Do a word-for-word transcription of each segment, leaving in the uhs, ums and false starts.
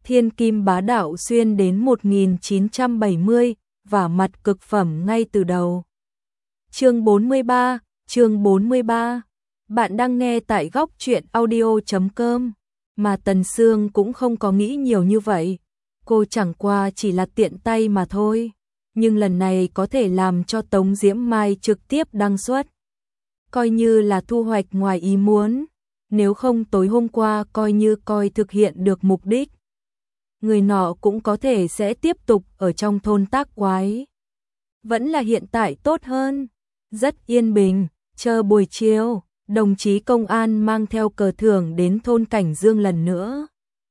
thiên kim bá đạo xuyên đến một nghìn chín trăm bảy mươi, và mặt cực phẩm ngay từ đầu. Chương bốn mươi ba, chương bốn mươi ba. Bạn đang nghe tại góc truyện audio chấm com, mà Tần Sương cũng không có nghĩ nhiều như vậy. Cô chẳng qua chỉ là tiện tay mà thôi, nhưng lần này có thể làm cho Tống Diễm Mai trực tiếp đăng xuất, coi như là thu hoạch ngoài ý muốn, nếu không tối hôm qua coi như coi thực hiện được mục đích. Người nọ cũng có thể sẽ tiếp tục ở trong thôn tác quái. Vẫn là hiện tại tốt hơn, rất yên bình, chờ buổi chiều, đồng chí công an mang theo cờ thưởng đến thôn Cảnh Dương lần nữa.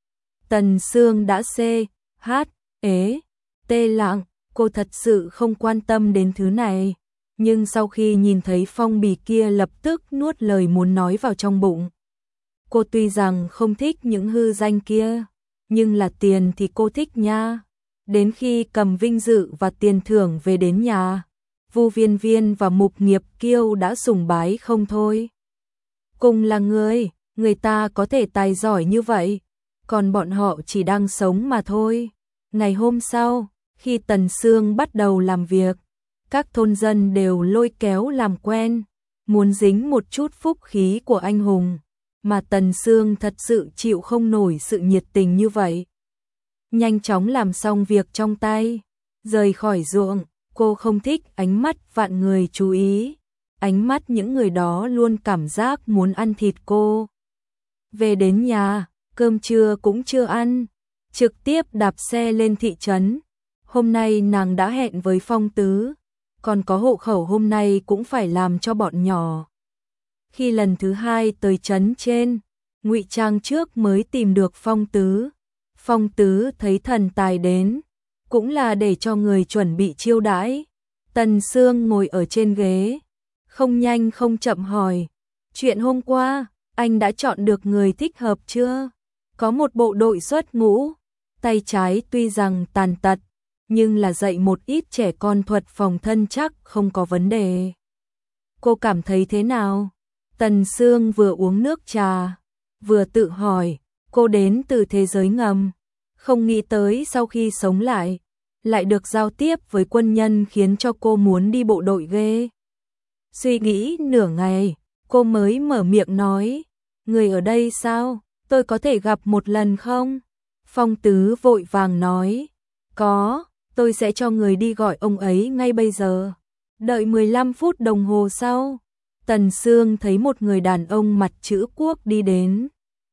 Tần Sương đã xê, hát, ế, tê lặng, cô thật sự không quan tâm đến thứ này, nhưng sau khi nhìn thấy phong bì kia lập tức nuốt lời muốn nói vào trong bụng. Cô tuy rằng không thích những hư danh kia, nhưng là tiền thì cô thích nha. Đến khi cầm vinh dự và tiền thưởng về đến nhà, Vu Viên Viên và Mục Nghiệp Kiêu đã sùng bái không thôi. Cùng là người, người ta có thể tài giỏi như vậy, còn bọn họ chỉ đang sống mà thôi. Ngày hôm sau, khi Tần Sương bắt đầu làm việc, các thôn dân đều lôi kéo làm quen, muốn dính một chút phúc khí của anh hùng, mà Tần Sương thật sự chịu không nổi sự nhiệt tình như vậy. Nhanh chóng làm xong việc trong tay, rời khỏi ruộng, cô không thích ánh mắt vạn người chú ý, ánh mắt những người đó luôn cảm giác muốn ăn thịt cô. Về đến nhà, cơm trưa cũng chưa ăn, trực tiếp đạp xe lên thị trấn. Hôm nay nàng đã hẹn với Phong Tứ, còn có hộ khẩu hôm nay cũng phải làm cho bọn nhỏ. Khi lần thứ hai tới trấn trên, ngụy trang trước mới tìm được Phong Tứ. Phong Tứ thấy thần tài đến, cũng là để cho người chuẩn bị chiêu đãi. Tần Sương ngồi ở trên ghế, không nhanh không chậm hỏi, chuyện hôm qua, anh đã chọn được người thích hợp chưa? Có một bộ đội xuất ngũ, tay trái tuy rằng tàn tật, nhưng là dạy một ít trẻ con thuật phòng thân chắc không có vấn đề. Cô cảm thấy thế nào? Tần Sương vừa uống nước trà, vừa tự hỏi, cô đến từ thế giới ngầm, không nghĩ tới sau khi sống lại, lại được giao tiếp với quân nhân khiến cho cô muốn đi bộ đội ghê. Suy nghĩ nửa ngày, cô mới mở miệng nói, người ở đây sao, tôi có thể gặp một lần không? Phong Tứ vội vàng nói, có, tôi sẽ cho người đi gọi ông ấy ngay bây giờ. Đợi mười lăm phút đồng hồ sau, Tần Sương thấy một người đàn ông mặt chữ quốc đi đến.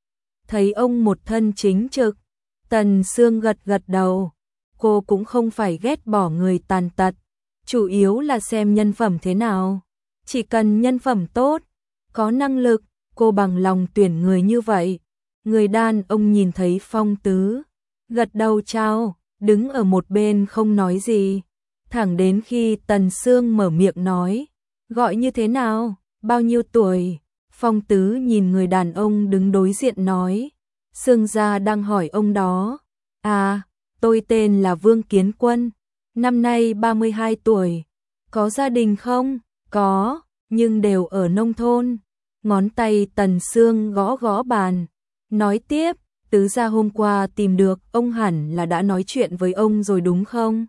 Thấy ông một thân chính trực, Tần Sương gật gật đầu, cô cũng không phải ghét bỏ người tàn tật, chủ yếu là xem nhân phẩm thế nào. Chỉ cần nhân phẩm tốt, có năng lực, cô bằng lòng tuyển người như vậy. Người đàn ông nhìn thấy Phong Tứ, gật đầu chào, đứng ở một bên không nói gì. Thẳng đến khi Tần Sương mở miệng nói, gọi như thế nào, bao nhiêu tuổi? Phong Tứ nhìn người đàn ông đứng đối diện nói, Sương gia đang hỏi ông đó. À, tôi tên là Vương Kiến Quân, năm nay ba mươi hai tuổi, có gia đình không? Có, nhưng đều ở nông thôn. Ngón tay Tần Sương gõ gõ bàn, nói tiếp, Tứ gia hôm qua tìm được, ông hẳn là đã nói chuyện với ông rồi đúng không?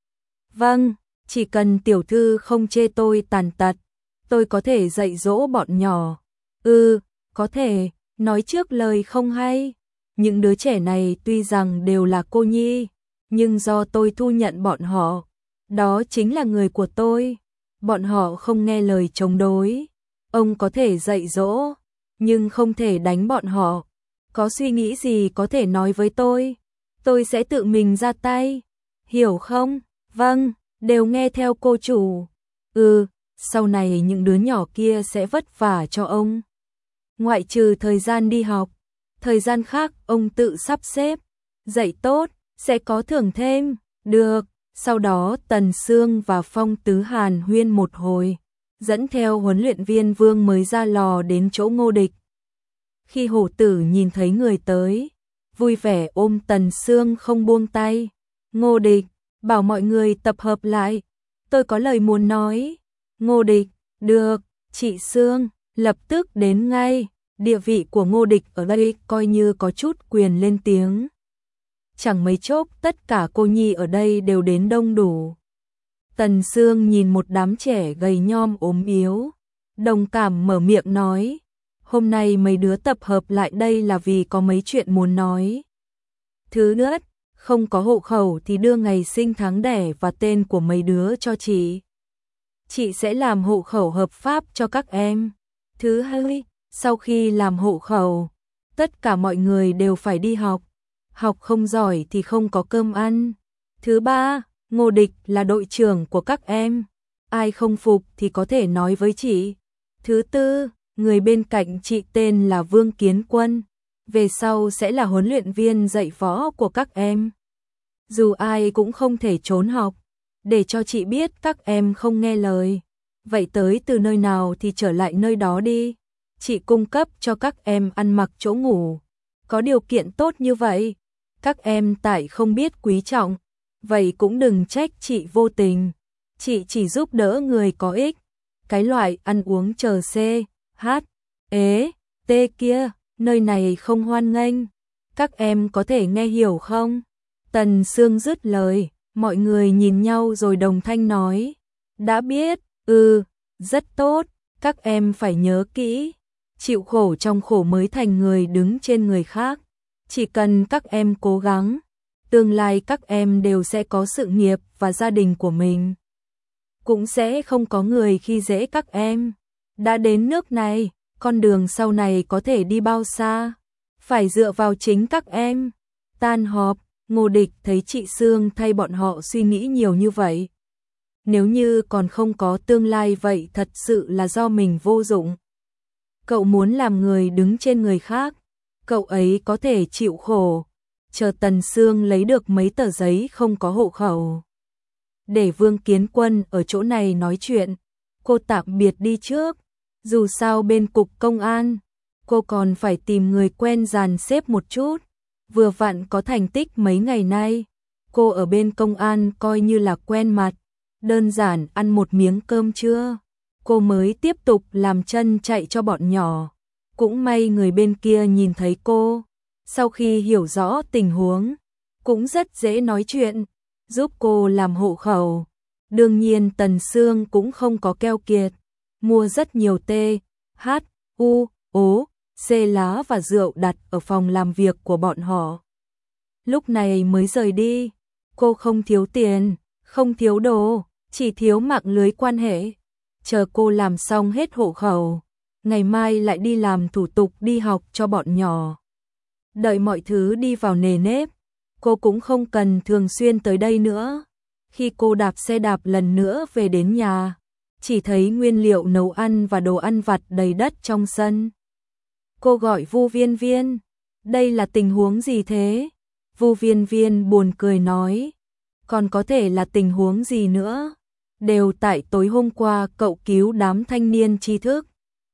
Vâng, chỉ cần tiểu thư không chê tôi tàn tật, tôi có thể dạy dỗ bọn nhỏ. Ừ, có thể, nói trước lời không hay. Những đứa trẻ này tuy rằng đều là cô nhi, nhưng do tôi thu nhận bọn họ, đó chính là người của tôi. Bọn họ không nghe lời chống đối. Ông có thể dạy dỗ, nhưng không thể đánh bọn họ. Có suy nghĩ gì có thể nói với tôi, tôi sẽ tự mình ra tay. Hiểu không? Vâng, đều nghe theo cô chủ. Ừ, sau này những đứa nhỏ kia sẽ vất vả cho ông. Ngoại trừ thời gian đi học, thời gian khác ông tự sắp xếp. Dạy tốt, sẽ có thưởng thêm. Được, sau đó Tần Sương và Phong Tứ hàn huyên một hồi, dẫn theo huấn luyện viên Vương mới ra lò đến chỗ Ngô Địch. Khi hổ tử nhìn thấy người tới, vui vẻ ôm Tần Sương không buông tay. Ngô Địch, bảo mọi người tập hợp lại, tôi có lời muốn nói. Ngô Địch, được, chị Sương, lập tức đến ngay. Địa vị của Ngô Địch ở đây coi như có chút quyền lên tiếng. chẳng mấy chốc tất cả cô nhi ở đây đều đến đông đủ. Tần Sương nhìn một đám trẻ gầy nhom ốm yếu, đồng cảm mở miệng nói, hôm nay mấy đứa tập hợp lại đây là vì có mấy chuyện muốn nói. Thứ nhất, không có hộ khẩu thì đưa ngày sinh tháng đẻ và tên của mấy đứa cho chị. Chị sẽ làm hộ khẩu hợp pháp cho các em. Thứ hai, sau khi làm hộ khẩu, tất cả mọi người đều phải đi học. Học không giỏi thì không có cơm ăn. Thứ ba, Ngô Địch là đội trưởng của các em. Ai không phục thì có thể nói với chị. Thứ tư, người bên cạnh chị tên là Vương Kiến Quân. Về sau sẽ là huấn luyện viên dạy võ của các em. Dù ai cũng không thể trốn học. Để cho chị biết các em không nghe lời. Vậy tới từ nơi nào thì trở lại nơi đó đi. Chị cung cấp cho các em ăn mặc chỗ ngủ. Có điều kiện tốt như vậy. Các em tại không biết quý trọng. Vậy cũng đừng trách chị vô tình. Chị chỉ giúp đỡ người có ích. Cái loại ăn uống chờ C, H, ế, T kia, nơi này không hoan nghênh. Các em có thể nghe hiểu không? Tần Sương dứt lời, mọi người nhìn nhau rồi đồng thanh nói. Đã biết, ừ, rất tốt, các em phải nhớ kỹ. Chịu khổ trong khổ mới thành người đứng trên người khác. Chỉ cần các em cố gắng, tương lai các em đều sẽ có sự nghiệp và gia đình của mình. Cũng sẽ không có người khi dễ các em. Đã đến nước này, con đường sau này có thể đi bao xa, phải dựa vào chính các em. Tan họp, Ngô Địch thấy chị Sương thay bọn họ suy nghĩ nhiều như vậy. Nếu như còn không có tương lai vậy thật sự là do mình vô dụng. Cậu muốn làm người đứng trên người khác, cậu ấy có thể chịu khổ. Chờ Tần Sương lấy được mấy tờ giấy không có hộ khẩu. Để Vương Kiến Quân ở chỗ này nói chuyện, cô tạm biệt đi trước. Dù sao bên cục công an, cô còn phải tìm người quen dàn xếp một chút. Vừa vặn có thành tích mấy ngày nay, cô ở bên công an coi như là quen mặt. Đơn giản ăn một miếng cơm trưa, cô mới tiếp tục làm chân chạy cho bọn nhỏ. Cũng may người bên kia nhìn thấy cô, sau khi hiểu rõ tình huống, cũng rất dễ nói chuyện, giúp cô làm hộ khẩu. Đương nhiên Tần Sương cũng không có keo kiệt, mua rất nhiều T, H, U, O, C lá và rượu đặt ở phòng làm việc của bọn họ. Lúc này mới rời đi, cô không thiếu tiền, không thiếu đồ, chỉ thiếu mạng lưới quan hệ. Chờ cô làm xong hết hộ khẩu, ngày mai lại đi làm thủ tục đi học cho bọn nhỏ. Đợi mọi thứ đi vào nề nếp, cô cũng không cần thường xuyên tới đây nữa. Khi cô đạp xe đạp lần nữa về đến nhà, chỉ thấy nguyên liệu nấu ăn và đồ ăn vặt đầy đất trong sân. Cô gọi Vu Viên Viên, đây là tình huống gì thế? Vu Viên Viên buồn cười nói, còn có thể là tình huống gì nữa? Đều tại tối hôm qua cậu cứu đám thanh niên tri thức.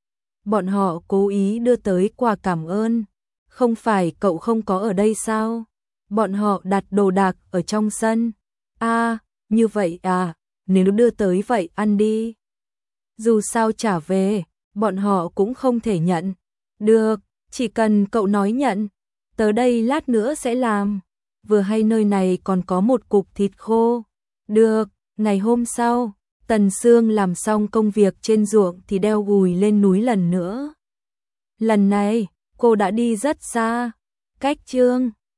Bọn họ cố ý đưa tới quà cảm ơn. Không phải cậu không có ở đây sao? Bọn họ đặt đồ đạc ở trong sân. À, như vậy à, nếu đưa tới vậy ăn đi. Dù sao trả về, bọn họ cũng không thể nhận. Được, chỉ cần cậu nói nhận, tới đây lát nữa sẽ làm. Vừa hay nơi này còn có một cục thịt khô. Được, ngày hôm sau, Tần Sương làm xong công việc trên ruộng thì đeo gùi lên núi lần nữa. Lần này, cô đã đi rất xa, cách Chương